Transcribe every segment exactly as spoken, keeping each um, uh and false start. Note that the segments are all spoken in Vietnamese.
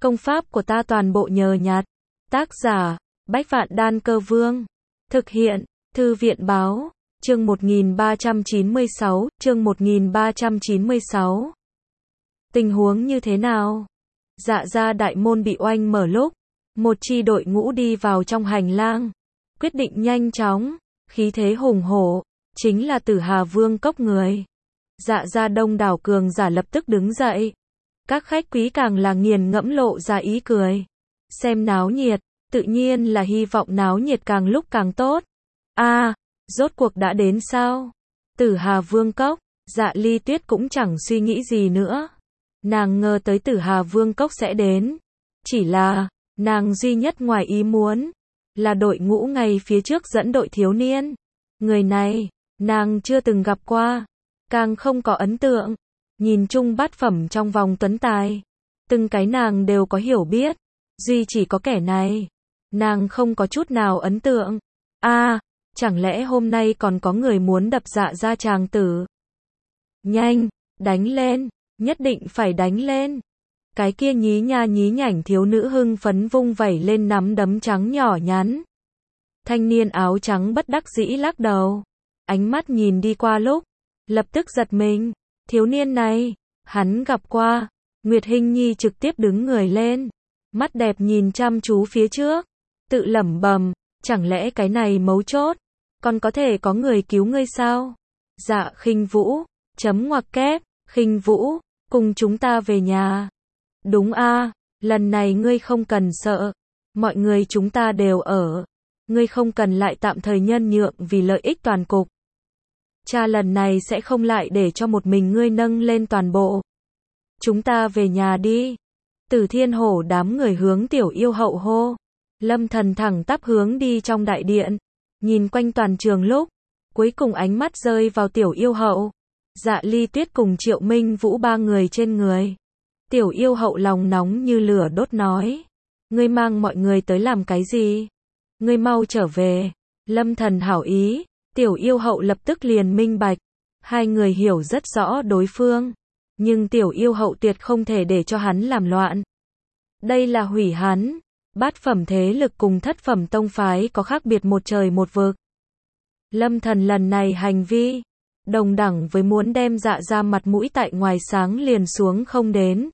Công pháp của ta toàn bộ nhờ nhặt. Tác giả, Bách Vạn Đan Cơ Vương. Thực hiện, Thư viện báo, chương một nghìn ba trăm chín mươi sáu, chương một nghìn ba trăm chín mươi sáu. Tình huống như thế nào? Dạ gia đại môn bị oanh mở lúc, một chi đội ngũ đi vào trong hành lang. Quyết định nhanh chóng, khí thế hùng hổ, chính là Tử Hà Vương cốc người. Dạ gia đông đảo cường giả lập tức đứng dậy. Các khách quý càng là nghiền ngẫm lộ ra ý cười. Xem náo nhiệt, tự nhiên là hy vọng náo nhiệt càng lúc càng tốt. A, à, rốt cuộc đã đến sao? Tử Hà Vương cốc, Dạ Ly Tuyết cũng chẳng suy nghĩ gì nữa. Nàng ngờ tới Tử Hà Vương cốc sẽ đến. Chỉ là, nàng duy nhất ngoài ý muốn, là đội ngũ ngay phía trước dẫn đội thiếu niên. Người này, nàng chưa từng gặp qua, càng không có ấn tượng. Nhìn chung bát phẩm trong vòng tuấn tài, từng cái nàng đều có hiểu biết, duy chỉ có kẻ này, nàng không có chút nào ấn tượng. A, à, chẳng lẽ hôm nay còn có người muốn đập Dạ gia tràng tử? Nhanh, đánh lên, nhất định phải đánh lên. Cái kia nhí nha nhí nhảnh thiếu nữ hưng phấn vung vẩy lên nắm đấm trắng nhỏ nhắn. Thanh niên áo trắng bất đắc dĩ lắc đầu, ánh mắt nhìn đi qua lúc, lập tức giật mình. Thiếu niên này, hắn gặp qua. Nguyệt Hinh Nhi trực tiếp đứng người lên, mắt đẹp nhìn chăm chú phía trước, tự lẩm bẩm, chẳng lẽ cái này mấu chốt, còn có thể có người cứu ngươi sao? Dạ Khinh Vũ, chấm ngoặc kép, Khinh Vũ, cùng chúng ta về nhà. Đúng a, à, lần này ngươi không cần sợ, mọi người chúng ta đều ở, ngươi không cần lại tạm thời nhân nhượng vì lợi ích toàn cục. Cha lần này sẽ không lại để cho một mình ngươi nâng lên toàn bộ. Chúng ta về nhà đi. Tử Thiên Hổ đám người hướng Tiểu Yêu Hậu hô. Lâm Thần thẳng tắp hướng đi trong đại điện, nhìn quanh toàn trường lúc, cuối cùng ánh mắt rơi vào Tiểu Yêu Hậu, Dạ Ly Tuyết cùng Triệu Minh Vũ ba người trên người. Tiểu Yêu Hậu lòng nóng như lửa đốt nói, ngươi mang mọi người tới làm cái gì? Ngươi mau trở về. Lâm Thần hảo ý. Tiểu Yêu Hậu lập tức liền minh bạch, hai người hiểu rất rõ đối phương, nhưng Tiểu Yêu Hậu tuyệt không thể để cho hắn làm loạn. Đây là hủy hắn, bát phẩm thế lực cùng thất phẩm tông phái có khác biệt một trời một vực. Lâm Thần lần này hành vi, đồng đẳng với muốn đem Dạ gia mặt mũi tại ngoài sáng liền xuống không đến.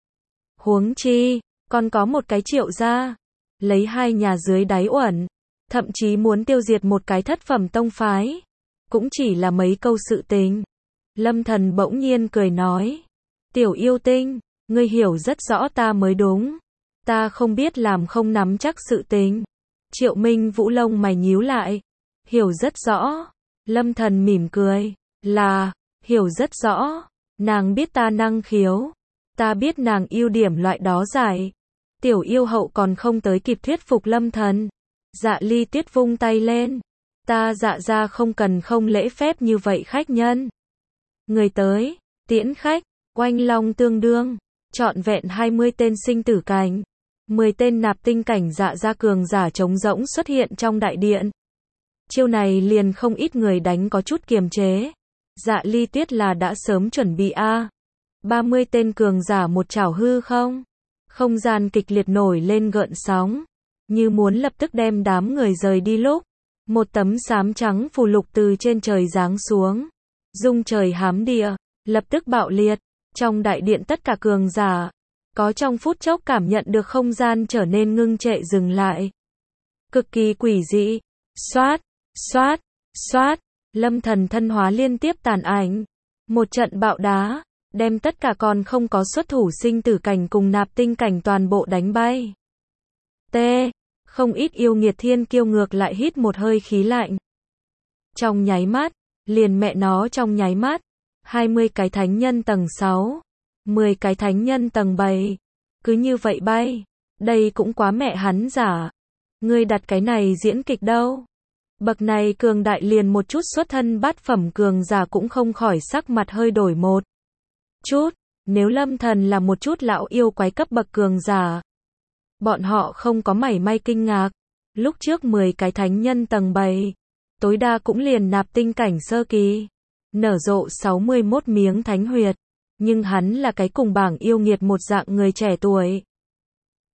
Huống chi, còn có một cái Triệu gia, lấy hai nhà dưới đáy uẩn. Thậm chí muốn tiêu diệt một cái thất phẩm tông phái, cũng chỉ là mấy câu sự tình. Lâm Thần bỗng nhiên cười nói, Tiểu Yêu Tinh, ngươi hiểu rất rõ ta mới đúng, ta không biết làm không nắm chắc sự tình. Triệu Minh Vũ lông mày nhíu lại, hiểu rất rõ. Lâm Thần mỉm cười, là, hiểu rất rõ, nàng biết ta năng khiếu, ta biết nàng ưu điểm loại đó giải. Tiểu Yêu Hậu còn không tới kịp thuyết phục Lâm Thần. Dạ Ly Tuyết vung tay lên, ta Dạ gia không cần không lễ phép như vậy khách nhân. Người tới, tiễn khách, oanh long tương đương, trọn vẹn hai mươi tên sinh tử cảnh, mười tên nạp tinh cảnh Dạ gia cường giả trống rỗng xuất hiện trong đại điện. Chiêu này liền không ít người đánh có chút kiềm chế. Dạ Ly Tuyết là đã sớm chuẩn bị a. À. ba mươi tên cường giả một chảo hư không? Không gian kịch liệt nổi lên gợn sóng, như muốn lập tức đem đám người rời đi lúc, một tấm xám trắng phù lục từ trên trời giáng xuống, rung trời hám địa, lập tức bạo liệt. Trong đại điện tất cả cường giả, có trong phút chốc cảm nhận được không gian trở nên ngưng trệ dừng lại. Cực kỳ quỷ dị, xoát, xoát, xoát, Lâm Thần thân hóa liên tiếp tàn ảnh. Một trận bạo đá, đem tất cả còn không có xuất thủ sinh tử cảnh cùng nạp tinh cảnh toàn bộ đánh bay. T. Không ít yêu nghiệt thiên kiêu ngược lại hít một hơi khí lạnh. Trong nháy mắt, liền mẹ nó trong nháy mắt, hai mươi cái thánh nhân tầng sáu, mười cái thánh nhân tầng bảy, cứ như vậy bay, đây cũng quá mẹ hắn giả. Ngươi đặt cái này diễn kịch đâu? Bậc này cường đại liền một chút xuất thân bát phẩm cường giả cũng không khỏi sắc mặt hơi đổi một chút, nếu Lâm Thần là một chút lão yêu quái cấp bậc cường giả, bọn họ không có mảy may kinh ngạc. Lúc trước mười cái thánh nhân tầng bảy, tối đa cũng liền nạp tinh cảnh sơ kỳ, nở rộ sáu mươi mốt miếng thánh huyệt, nhưng hắn là cái cùng bảng yêu nghiệt một dạng người trẻ tuổi.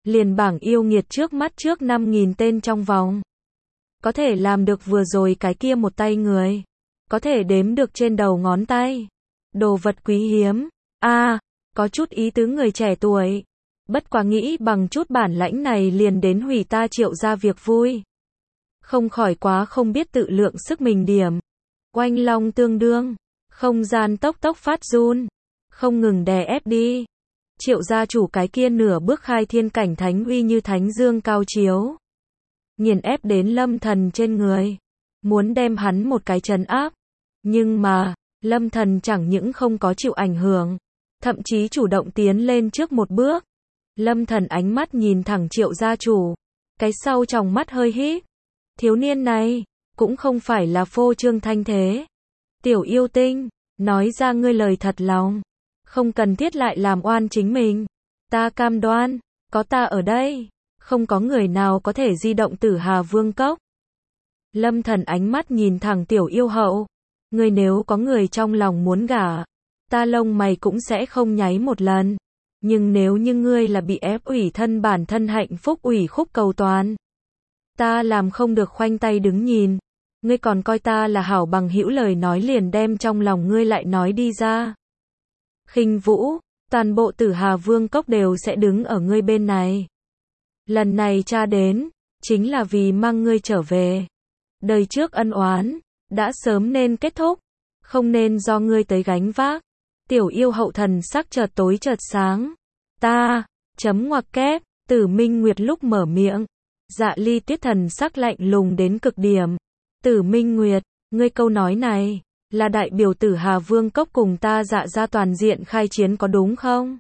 liền bảng yêu nghiệt trước mắt trước năm nghìn tên trong vòng. Có thể làm được vừa rồi cái kia một tay người. Có thể đếm được trên đầu ngón tay. Đồ vật quý hiếm. a à, có chút ý tứ người trẻ tuổi. Bất quá nghĩ bằng chút bản lãnh này liền đến hủy ta Triệu gia việc vui. Không khỏi quá không biết tự lượng sức mình điểm. Oanh long tương đương. Không gian tốc tốc phát run. Không ngừng đè ép đi. Triệu gia chủ cái kia nửa bước khai thiên cảnh thánh uy như thánh dương cao chiếu. Nghiền ép đến Lâm Thần trên người. Muốn đem hắn một cái trấn áp. Nhưng mà, Lâm Thần chẳng những không có chịu ảnh hưởng. Thậm chí chủ động tiến lên trước một bước. Lâm Thần ánh mắt nhìn thẳng Triệu gia chủ. Cái sau tròng mắt hơi híp. Thiếu niên này, cũng không phải là phô trương thanh thế. Tiểu yêu tinh, nói ra ngươi lời thật lòng. Không cần thiết lại làm oan chính mình. Ta cam đoan, có ta ở đây. Không có người nào có thể di động Tử Hà Vương Cốc. Lâm Thần ánh mắt nhìn thẳng tiểu yêu hậu. Ngươi nếu có người trong lòng muốn gả, ta lông mày cũng sẽ không nháy một lần. Nhưng nếu như ngươi là bị ép ủy thân bản thân hạnh phúc ủy khúc cầu toàn, ta làm không được khoanh tay đứng nhìn. Ngươi còn coi ta là hảo bằng hữu, lời nói liền đem trong lòng ngươi lại nói đi ra. Khinh Vũ, toàn bộ Tử Hà Vương Cốc đều sẽ đứng ở ngươi bên này. Lần này cha đến, chính là vì mang ngươi trở về. Đời trước ân oán, đã sớm nên kết thúc, không nên do ngươi tới gánh vác. Tiểu yêu hậu thần sắc chợt tối chợt sáng. Ta, chấm ngoặc kép, Tử Minh Nguyệt lúc mở miệng. Dạ Ly Tuyết thần sắc lạnh lùng đến cực điểm. Tử Minh Nguyệt, ngươi câu nói này, là đại biểu Tử Hà Vương Cốc cùng ta Dạ gia toàn diện khai chiến có đúng không?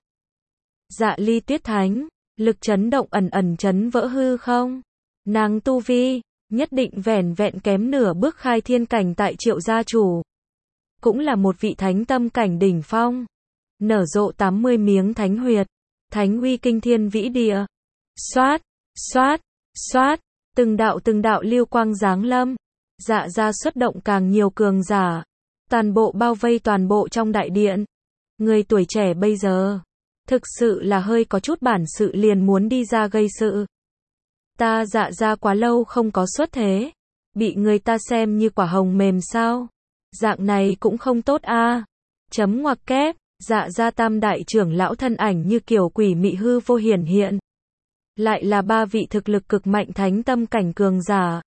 Dạ Ly Tuyết thánh, lực chấn động ẩn ẩn chấn vỡ hư không? Nàng tu vi, nhất định vẻn vẹn kém nửa bước khai thiên cảnh tại Triệu gia chủ. Cũng là một vị thánh tâm cảnh đỉnh phong. Nở rộ tám mươi miếng thánh huyệt. Thánh uy kinh thiên vĩ địa. Xoát, xoát, xoát, từng đạo từng đạo lưu quang giáng lâm. Dạ gia xuất động càng nhiều cường giả. Toàn bộ bao vây toàn bộ trong đại điện. Người tuổi trẻ bây giờ, thực sự là hơi có chút bản sự liền muốn đi ra gây sự. Ta Dạ gia quá lâu không có xuất thế. Bị người ta xem như quả hồng mềm sao? Dạng này cũng không tốt a. À. Chấm ngoặc kép, Dạ gia tam đại trưởng lão thân ảnh như kiểu quỷ mị hư vô hiển hiện. Lại là ba vị thực lực cực mạnh thánh tâm cảnh cường giả.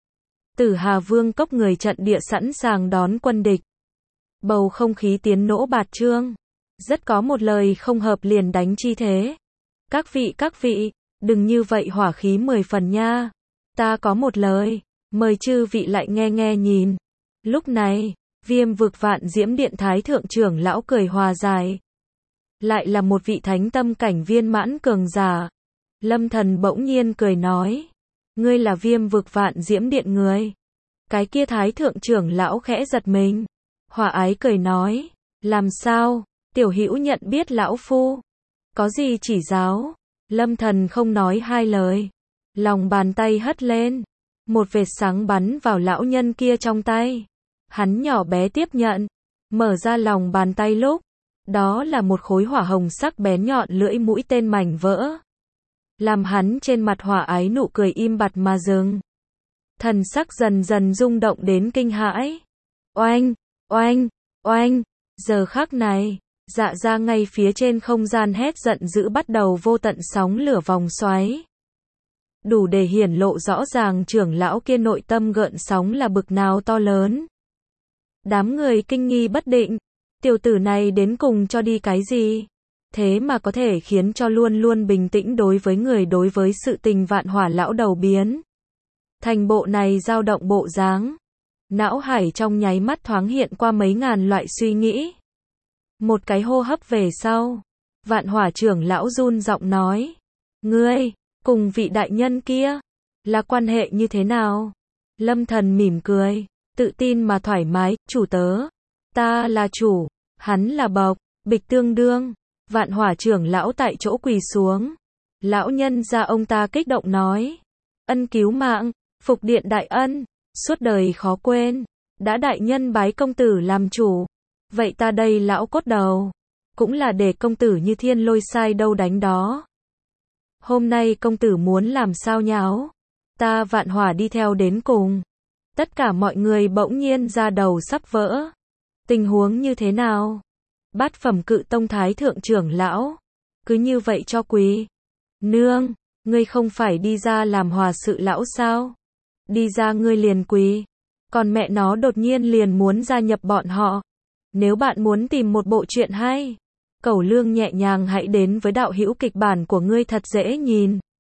Tử Hà Vương Cốc người trận địa sẵn sàng đón quân địch. Bầu không khí tiến nỗ bạt trương. Rất có một lời không hợp liền đánh chi thế. Các vị các vị, đừng như vậy hỏa khí mười phần nha. Ta có một lời, mời chư vị lại nghe nghe nhìn. Lúc này, Viêm Vực Vạn Diễm Điện Thái thượng trưởng lão cười hòa giải. Lại là một vị thánh tâm cảnh viên mãn cường giả. Lâm Thần bỗng nhiên cười nói. Ngươi là Viêm Vực Vạn Diễm Điện người. Cái kia Thái thượng trưởng lão khẽ giật mình. Hòa ái cười nói. Làm sao, tiểu hữu nhận biết lão phu? Có gì chỉ giáo? Lâm Thần không nói hai lời. Lòng bàn tay hất lên. Một vệt sáng bắn vào lão nhân kia trong tay. Hắn nhỏ bé tiếp nhận. Mở ra lòng bàn tay lúc. Đó là một khối hỏa hồng sắc bén nhọn lưỡi mũi tên mảnh vỡ. Làm hắn trên mặt hỏa ái nụ cười im bặt mà dừng. Thần sắc dần dần rung động đến kinh hãi. Oanh, oanh, oanh. Giờ khắc này, Dạ gia ngay phía trên không gian hét giận dữ bắt đầu vô tận sóng lửa vòng xoáy. Đủ để hiển lộ rõ ràng trưởng lão kia nội tâm gợn sóng là bực nào to lớn. Đám người kinh nghi bất định. Tiểu tử này đến cùng cho đi cái gì? Thế mà có thể khiến cho luôn luôn bình tĩnh đối với người đối với sự tình vạn hỏa lão đầu biến. Thành bộ này dao động bộ dáng. Não hải trong nháy mắt thoáng hiện qua mấy ngàn loại suy nghĩ. Một cái hô hấp về sau. Vạn hỏa trưởng lão run giọng nói. Ngươi, cùng vị đại nhân kia, là quan hệ như thế nào? Lâm Thần mỉm cười, tự tin mà thoải mái, chủ tớ. Ta là chủ, hắn là bộc, bịch tương đương. Vạn hỏa trưởng lão tại chỗ quỳ xuống. Lão nhân gia ông ta kích động nói. Ân cứu mạng, phục điện đại ân, suốt đời khó quên. Đã đại nhân bái công tử làm chủ. Vậy ta đây lão cốt đầu, cũng là để công tử như thiên lôi sai đâu đánh đó. Hôm nay công tử muốn làm sao nháo? Ta Vạn Hỏa đi theo đến cùng. Tất cả mọi người bỗng nhiên ra đầu sắp vỡ. Tình huống như thế nào? Bát phẩm Cự Tông Thái thượng trưởng lão. Cứ như vậy cho quỳ. Nương, ngươi không phải đi ra làm hòa sự lão sao? Đi ra ngươi liền quỳ. Còn mẹ nó đột nhiên liền muốn gia nhập bọn họ. Nếu bạn muốn tìm một bộ truyện hay, Cẩu Lương nhẹ nhàng hãy đến với đạo hữu kịch bản của ngươi thật dễ nhìn.